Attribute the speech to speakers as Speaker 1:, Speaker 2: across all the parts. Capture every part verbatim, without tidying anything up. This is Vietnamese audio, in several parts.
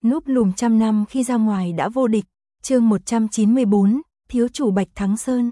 Speaker 1: Núp lùm trăm năm khi ra ngoài đã vô địch. Chương một trăm chín mươi bốn, thiếu chủ Bạch Thắng Sơn.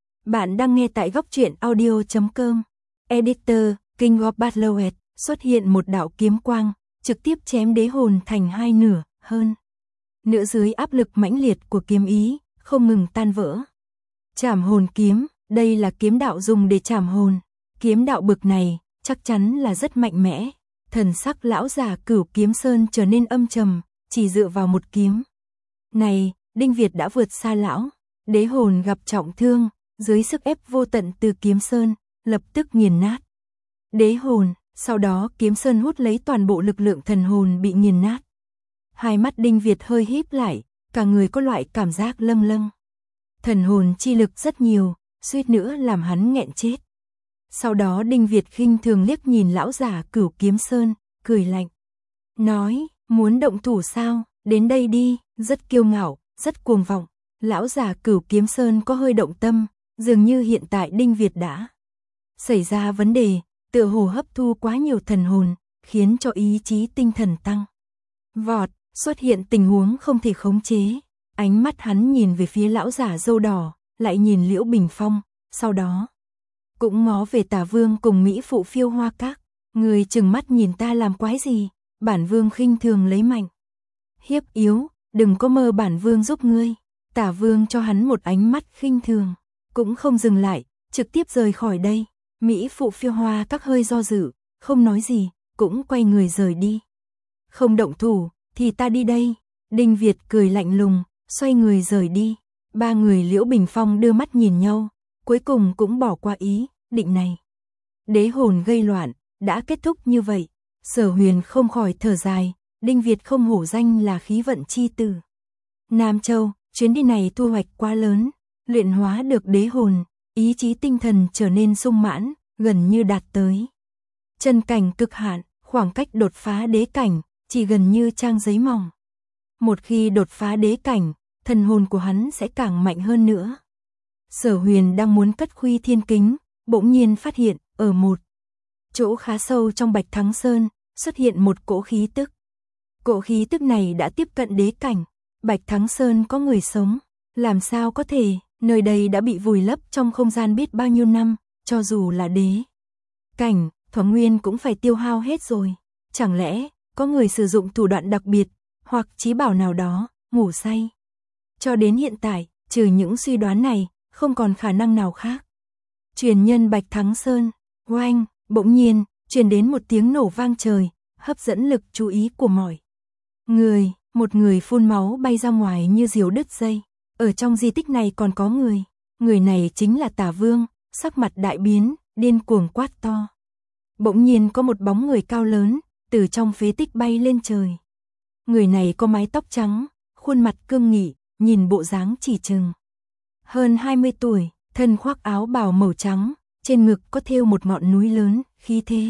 Speaker 1: Bạn đang nghe tại góc truyện audio chấm com. Editor, King of Battlehead, xuất hiện một đạo kiếm quang, trực tiếp chém đế hồn thành hai nửa, hơn. Nữa dưới áp lực mãnh liệt của kiếm ý, không ngừng tan vỡ. Trảm hồn kiếm, đây là kiếm đạo dùng để trảm hồn. Kiếm đạo bực này, chắc chắn là rất mạnh mẽ. Thần sắc lão già Cửu Kiếm Sơn trở nên âm trầm, chỉ dựa vào một kiếm này, Đinh Việt đã vượt xa lão. Đế hồn gặp trọng thương, dưới sức ép vô tận từ Kiếm Sơn, lập tức nghiền nát đế hồn, sau đó Kiếm Sơn hút lấy toàn bộ lực lượng thần hồn bị nghiền nát. Hai mắt Đinh Việt hơi híp lại, cả người có loại cảm giác lâng lâng. Thần hồn chi lực rất nhiều, suýt nữa làm hắn nghẹn chết. Sau đó Đinh Việt khinh thường liếc nhìn lão già Cửu Kiếm Sơn, cười lạnh. Nói, muốn động thủ sao, đến đây đi, rất kiêu ngạo, rất cuồng vọng. Lão già Cửu Kiếm Sơn có hơi động tâm, dường như hiện tại Đinh Việt đã xảy ra vấn đề, tựa hồ hấp thu quá nhiều thần hồn, khiến cho ý chí tinh thần tăng vọt, xuất hiện tình huống không thể khống chế. Ánh mắt hắn nhìn về phía lão già râu đỏ, lại nhìn Liễu Bình Phong, sau đó cũng ngó về Tả Vương cùng Mỹ phụ Phiêu Hoa Các. Người trừng mắt nhìn ta làm quái gì? Bản Vương khinh thường lấy mạnh hiếp yếu, đừng có mơ bản Vương giúp ngươi. Tả Vương cho hắn một ánh mắt khinh thường, cũng không dừng lại, trực tiếp rời khỏi đây. Mỹ phụ Phiêu Hoa Các hơi do dự, không nói gì, cũng quay người rời đi. Không động thủ, thì ta đi đây. Đinh Việt cười lạnh lùng, xoay người rời đi. Ba người Liễu Bình Phong đưa mắt nhìn nhau, cuối cùng cũng bỏ qua ý định này. Đế hồn gây loạn, đã kết thúc như vậy. Sở Huyền không khỏi thở dài, Đinh Việt không hổ danh là khí vận chi tử Nam Châu, chuyến đi này thu hoạch quá lớn, luyện hóa được đế hồn, ý chí tinh thần trở nên sung mãn, gần như đạt tới chân cảnh cực hạn, khoảng cách đột phá đế cảnh chỉ gần như trang giấy mỏng. Một khi đột phá đế cảnh, thần hồn của hắn sẽ càng mạnh hơn nữa. Sở Huyền đang muốn cất Khuy Thiên Kính, bỗng nhiên phát hiện, ở một chỗ khá sâu trong Bạch Thắng Sơn, xuất hiện một cỗ khí tức. Cỗ khí tức này đã tiếp cận đế cảnh. Bạch Thắng Sơn có người sống, làm sao có thể, nơi đây đã bị vùi lấp trong không gian biết bao nhiêu năm, cho dù là đế cảnh, thuần nguyên cũng phải tiêu hao hết rồi. Chẳng lẽ, có người sử dụng thủ đoạn đặc biệt, hoặc chí bảo nào đó, ngủ say. Cho đến hiện tại, trừ những suy đoán này, không còn khả năng nào khác. Truyền nhân Bạch Thắng Sơn, oanh, bỗng nhiên, truyền đến một tiếng nổ vang trời, hấp dẫn lực chú ý của mọi người. Một người phun máu bay ra ngoài như diều đứt dây. Ở trong di tích này còn có người. Người này chính là Tả Vương, sắc mặt đại biến, điên cuồng quát to. Bỗng nhiên có một bóng người cao lớn, từ trong phế tích bay lên trời. Người này có mái tóc trắng, khuôn mặt cương nghị, nhìn bộ dáng chỉ chừng hơn hai mươi tuổi, thân khoác áo bào màu trắng, trên ngực có thêu một ngọn núi lớn, khí thế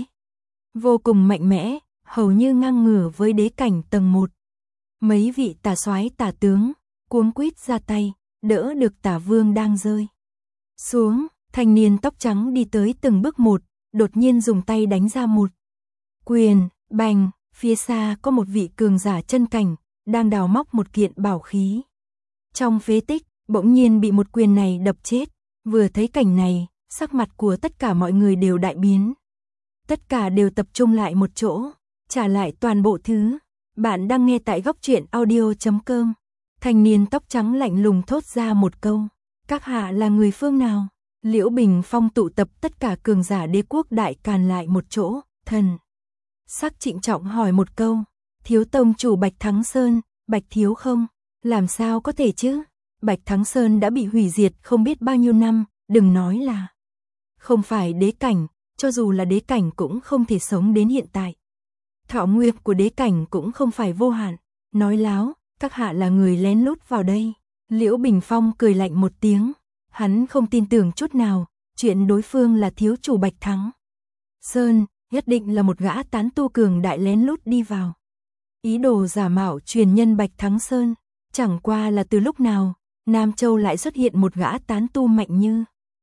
Speaker 1: vô cùng mạnh mẽ, hầu như ngang ngửa với đế cảnh tầng một. Mấy vị tả soái tả tướng cuống quýt ra tay, đỡ được Tả Vương đang rơi xuống. Thanh niên tóc trắng đi tới từng bước một, đột nhiên dùng tay đánh ra một quyền, bành. Phía xa có một vị cường giả chân cảnh, đang đào móc một kiện bảo khí. Trong phế tích, bỗng nhiên bị một quyền này đập chết. Vừa thấy cảnh này, sắc mặt của tất cả mọi người đều đại biến. Tất cả đều tập trung lại một chỗ, trả lại toàn bộ thứ. Bạn đang nghe tại góc truyện audio chấm com. Thanh niên tóc trắng lạnh lùng thốt ra một câu. Các hạ là người phương nào? Liễu Bình Phong tụ tập tất cả cường giả đế quốc Đại Càn lại một chỗ, thần sắc trịnh trọng hỏi một câu. Thiếu tông chủ Bạch Thắng Sơn, Bạch thiếu không? Làm sao có thể chứ? Bạch Thắng Sơn đã bị hủy diệt không biết bao nhiêu năm, đừng nói là không phải đế cảnh, cho dù là đế cảnh cũng không thể sống đến hiện tại. Thọ nguyên của đế cảnh cũng không phải vô hạn. Nói láo, các hạ là người lén lút vào đây. Liễu Bình Phong cười lạnh một tiếng. Hắn không tin tưởng chút nào, chuyện đối phương là thiếu chủ Bạch Thắng Sơn, nhất định là một gã tán tu cường đại lén lút đi vào. Ý đồ giả mạo truyền nhân Bạch Thắng Sơn, chẳng qua là từ lúc nào, Nam Châu lại xuất hiện một gã tán tu mạnh như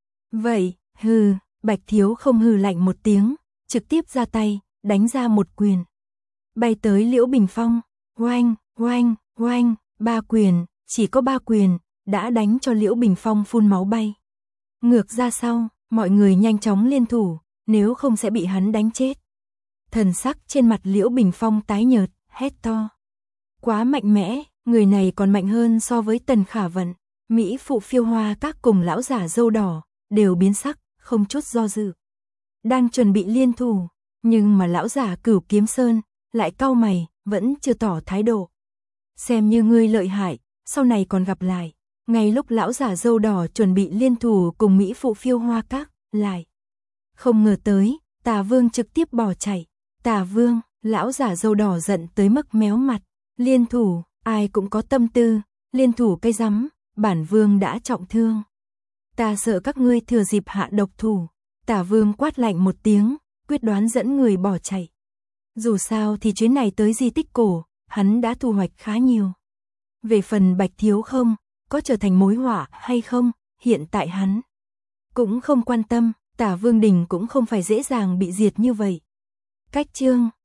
Speaker 1: vậy. Hừ, Bạch thiếu không hừ lạnh một tiếng, trực tiếp ra tay, đánh ra một quyền. Bay tới Liễu Bình Phong, oanh, Oanh, oanh, ba quyền, chỉ có ba quyền, đã đánh cho Liễu Bình Phong phun máu bay. Ngược ra sau, mọi người nhanh chóng liên thủ, nếu không sẽ bị hắn đánh chết. Thần sắc trên mặt Liễu Bình Phong tái nhợt, hét to. Quá mạnh mẽ, người này còn mạnh hơn so với Tần Khả Vận. Mỹ phụ Phiêu Hoa Các cùng lão giả dâu đỏ, đều biến sắc, không chút do dự. Đang chuẩn bị liên thủ, nhưng mà lão giả Cửu Kiếm Sơn, lại cau mày, vẫn chưa tỏ thái độ. Xem như ngươi lợi hại, sau này còn gặp lại. Ngay lúc lão giả dâu đỏ chuẩn bị liên thủ cùng Mỹ phụ Phiêu Hoa Các, lại. Không ngờ tới, Tà Vương trực tiếp bỏ chạy. Tà Vương, lão giả dâu đỏ giận tới mức méo mặt. Liên thủ, ai cũng có tâm tư, liên thủ cái rắm, bản vương đã trọng thương. Ta sợ các ngươi thừa dịp hạ độc thủ. Tà Vương quát lạnh một tiếng, quyết đoán dẫn người bỏ chạy. Dù sao thì chuyến này tới di tích cổ, hắn đã thu hoạch khá nhiều. Về phần Bạch Thiếu Không, có trở thành mối họa hay không, hiện tại hắn cũng không quan tâm, Tả Vương Đình cũng không phải dễ dàng bị diệt như vậy. Cách chương